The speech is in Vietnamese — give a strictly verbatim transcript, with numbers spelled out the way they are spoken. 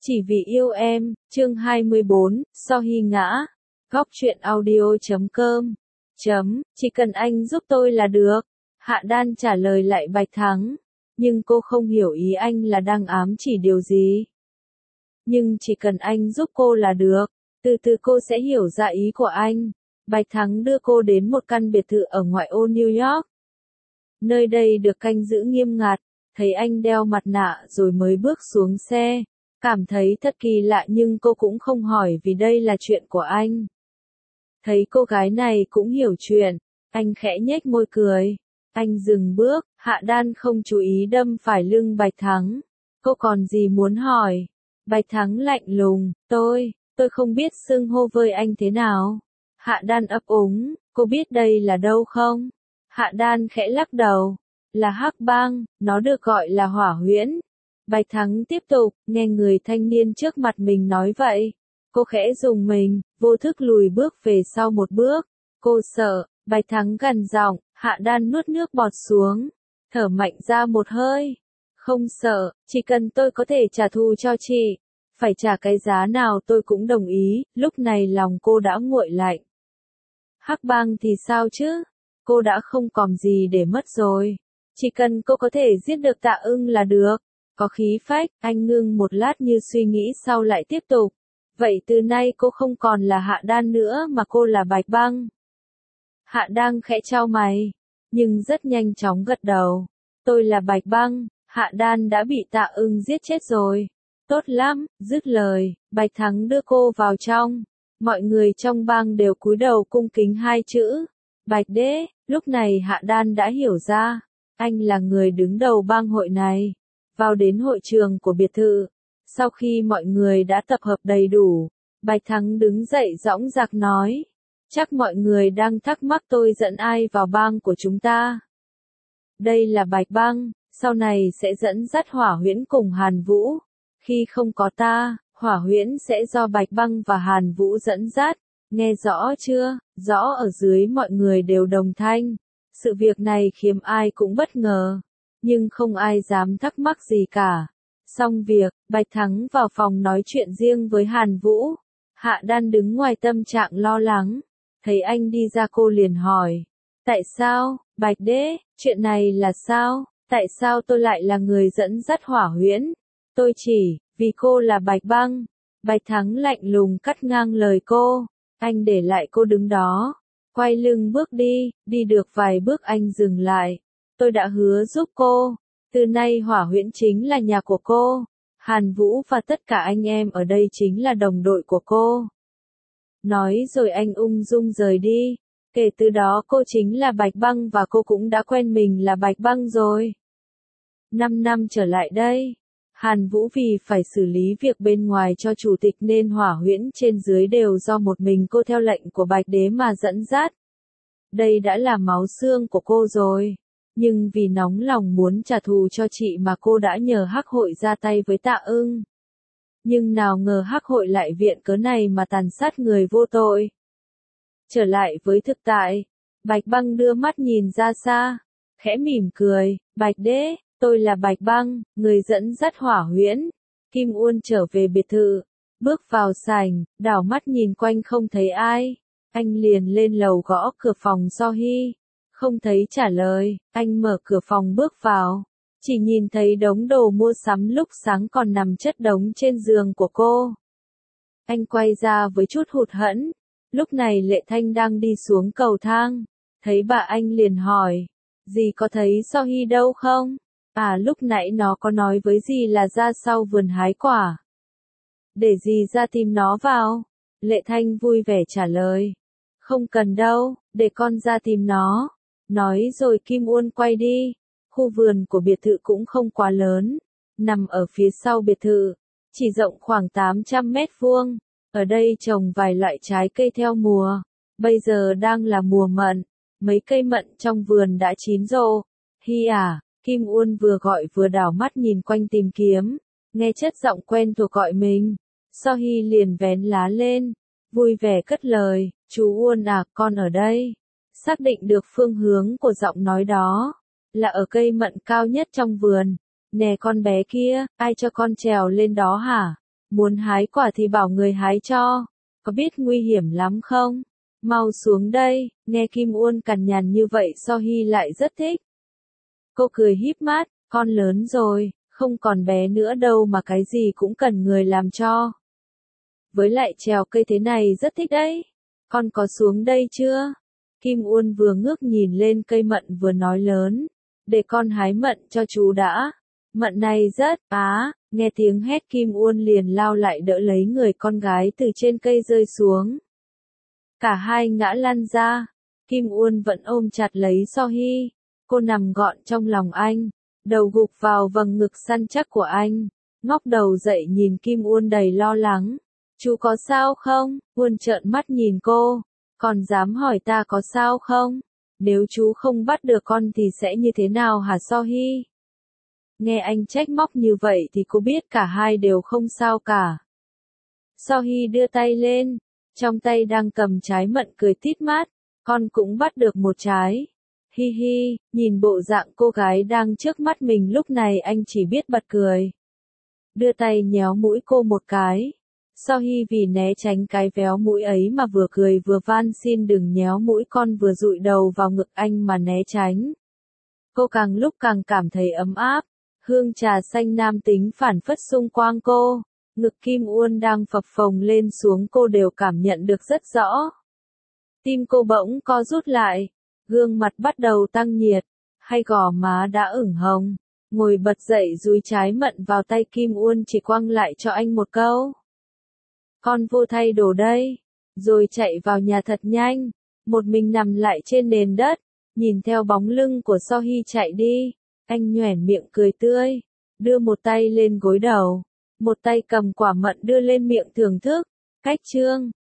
Chỉ vì yêu em, chương hai mươi bốn, So Hy ngã. Góc truyện audio chấm com. Chấm, chỉ cần anh giúp tôi là được. Hạ Đan trả lời lại Bạch Thắng. Nhưng cô không hiểu ý anh là đang ám chỉ điều gì. Nhưng chỉ cần anh giúp cô là được. Từ từ cô sẽ hiểu ra ý của anh. Bạch Thắng đưa cô đến một căn biệt thự ở ngoại ô New York. Nơi đây được canh giữ nghiêm ngặt. Thấy anh đeo mặt nạ rồi mới bước xuống xe. Cảm thấy thật kỳ lạ nhưng cô cũng không hỏi vì đây là chuyện của anh. Thấy cô gái này cũng hiểu chuyện, anh khẽ nhếch môi cười. Anh dừng bước, Hạ Đan không chú ý đâm phải lưng Bạch Thắng. Cô còn gì muốn hỏi? Bạch Thắng lạnh lùng, tôi, tôi không biết xưng hô với anh thế nào. Hạ Đan ấp úng, cô biết đây là đâu không? Hạ Đan khẽ lắc đầu, là Hắc Bang, nó được gọi là Hỏa Huyễn. Bạch Thắng tiếp tục, nghe người thanh niên trước mặt mình nói vậy. Cô khẽ rùng mình, vô thức lùi bước về sau một bước. Cô sợ, Bạch Thắng gằn giọng, Hạ Đan nuốt nước bọt xuống. Thở mạnh ra một hơi. Không sợ, chỉ cần tôi có thể trả thù cho chị. Phải trả cái giá nào tôi cũng đồng ý, lúc này lòng cô đã nguội lạnh. Hắc Bang thì sao chứ? Cô đã không còn gì để mất rồi. Chỉ cần cô có thể giết được Tạ Ưng là được. Có khí phách, anh ngưng một lát như suy nghĩ sau lại tiếp tục. Vậy từ nay cô không còn là Hạ Đan nữa mà cô là Bạch Băng. Hạ Đan khẽ chau mày, nhưng rất nhanh chóng gật đầu. Tôi là Bạch Băng, Hạ Đan đã bị Tạ Ưng giết chết rồi. Tốt lắm, dứt lời, Bạch Thắng đưa cô vào trong. Mọi người trong bang đều cúi đầu cung kính hai chữ. Bạch Đế, lúc này Hạ Đan đã hiểu ra. Anh là người đứng đầu bang hội này. Vào đến hội trường của biệt thự. Sau khi mọi người đã tập hợp đầy đủ, Bạch Thắng đứng dậy dõng dạc nói. Chắc mọi người đang thắc mắc tôi dẫn ai vào bang của chúng ta. Đây là Bạch Băng, sau này sẽ dẫn dắt Hỏa Huyễn cùng Hàn Vũ. Khi không có ta, Hỏa Huyễn sẽ do Bạch Băng và Hàn Vũ dẫn dắt. Nghe rõ chưa? Rõ ở dưới mọi người đều đồng thanh. Sự việc này khiến ai cũng bất ngờ. Nhưng không ai dám thắc mắc gì cả. Xong việc, Bạch Thắng vào phòng nói chuyện riêng với Hàn Vũ. Hạ Đan đứng ngoài tâm trạng lo lắng. Thấy anh đi ra cô liền hỏi. Tại sao, Bạch Đế, chuyện này là sao? Tại sao tôi lại là người dẫn dắt Hỏa Huyễn? Tôi chỉ, vì cô là Bạch Băng. Bạch Thắng lạnh lùng cắt ngang lời cô. Anh để lại cô đứng đó. Quay lưng bước đi, đi được vài bước anh dừng lại. Tôi đã hứa giúp cô. Từ nay Hỏa Huyễn chính là nhà của cô. Hàn Vũ và tất cả anh em ở đây chính là đồng đội của cô. Nói rồi anh ung dung rời đi. Kể từ đó cô chính là Bạch Băng và cô cũng đã quen mình là Bạch Băng rồi. Năm năm trở lại đây, Hàn Vũ vì phải xử lý việc bên ngoài cho chủ tịch nên Hỏa Huyễn trên dưới đều do một mình cô theo lệnh của Bạch Đế mà dẫn dắt. Đây đã là máu xương của cô rồi. Nhưng vì nóng lòng muốn trả thù cho chị mà cô đã nhờ Hắc Hội ra tay với Tạ Ưng. Nhưng nào ngờ Hắc Hội lại viện cớ này mà tàn sát người vô tội. Trở lại với thực tại, Bạch Băng đưa mắt nhìn ra xa, khẽ mỉm cười, Bạch Đế, tôi là Bạch Băng, người dẫn dắt Hỏa Huyễn. Kim Uôn trở về biệt thự, bước vào sảnh, đảo mắt nhìn quanh không thấy ai. Anh liền lên lầu gõ cửa phòng So Hy. Không thấy trả lời, anh mở cửa phòng bước vào. Chỉ nhìn thấy đống đồ mua sắm lúc sáng còn nằm chất đống trên giường của cô. Anh quay ra với chút hụt hẫng. Lúc này Lệ Thanh đang đi xuống cầu thang. Thấy bà anh liền hỏi. Dì có thấy So Hy đâu không? À lúc nãy nó có nói với dì là ra sau vườn hái quả. Để dì ra tìm nó vào. Lệ Thanh vui vẻ trả lời. Không cần đâu, để con ra tìm nó. Nói rồi Kim Uôn quay đi. Khu vườn của biệt thự cũng không quá lớn. Nằm ở phía sau biệt thự. Chỉ rộng khoảng tám trăm mét vuông. Ở đây trồng vài loại trái cây theo mùa. Bây giờ đang là mùa mận. Mấy cây mận trong vườn đã chín rộ. Hy à, Kim Uôn vừa gọi vừa đảo mắt nhìn quanh tìm kiếm. Nghe chất giọng quen thuộc gọi mình. So Hy liền vén lá lên. Vui vẻ cất lời. Chú Uôn à, con ở đây. Xác định được phương hướng của giọng nói đó. Là ở cây mận cao nhất trong vườn. Nè con bé kia, ai cho con trèo lên đó hả? Muốn hái quả thì bảo người hái cho, có biết nguy hiểm lắm không? Mau xuống đây, nghe Kim Uôn cằn nhằn như vậy So Hy lại rất thích. Cô cười híp mắt, con lớn rồi, không còn bé nữa đâu mà cái gì cũng cần người làm cho. Với lại trèo cây thế này rất thích đấy, con có xuống đây chưa? Kim Uôn vừa ngước nhìn lên cây mận vừa nói lớn, để con hái mận cho chú đã. Mận này rất á, nghe tiếng hét Kim Uôn liền lao lại đỡ lấy người con gái từ trên cây rơi xuống. Cả hai ngã lăn ra, Kim Uôn vẫn ôm chặt lấy So Hy, cô nằm gọn trong lòng anh, đầu gục vào vầng ngực săn chắc của anh, ngóc đầu dậy nhìn Kim Uôn đầy lo lắng. Chú có sao không? Uôn trợn mắt nhìn cô, còn dám hỏi ta có sao không? Nếu chú không bắt được con thì sẽ như thế nào hả So Hy? Nghe anh trách móc như vậy thì cô biết cả hai đều không sao cả. So Hy đưa tay lên, trong tay đang cầm trái mận cười tít mắt, con cũng bắt được một trái. Hi hi, nhìn bộ dạng cô gái đang trước mắt mình lúc này anh chỉ biết bật cười. Đưa tay nhéo mũi cô một cái. So Hy vì né tránh cái véo mũi ấy mà vừa cười vừa van xin đừng nhéo mũi con vừa dụi đầu vào ngực anh mà né tránh. Cô càng lúc càng cảm thấy ấm áp, hương trà xanh nam tính phản phất xung quanh cô, ngực Kim Uôn đang phập phồng lên xuống cô đều cảm nhận được rất rõ. Tim cô bỗng co rút lại, gương mặt bắt đầu tăng nhiệt, hay gò má đã ửng hồng, ngồi bật dậy dúi trái mận vào tay Kim Uôn chỉ quăng lại cho anh một câu. Con vô thay đồ đây, rồi chạy vào nhà thật nhanh, một mình nằm lại trên nền đất, nhìn theo bóng lưng của So Hy chạy đi, anh nhoẻn miệng cười tươi, đưa một tay lên gối đầu, một tay cầm quả mận đưa lên miệng thưởng thức, cách chương.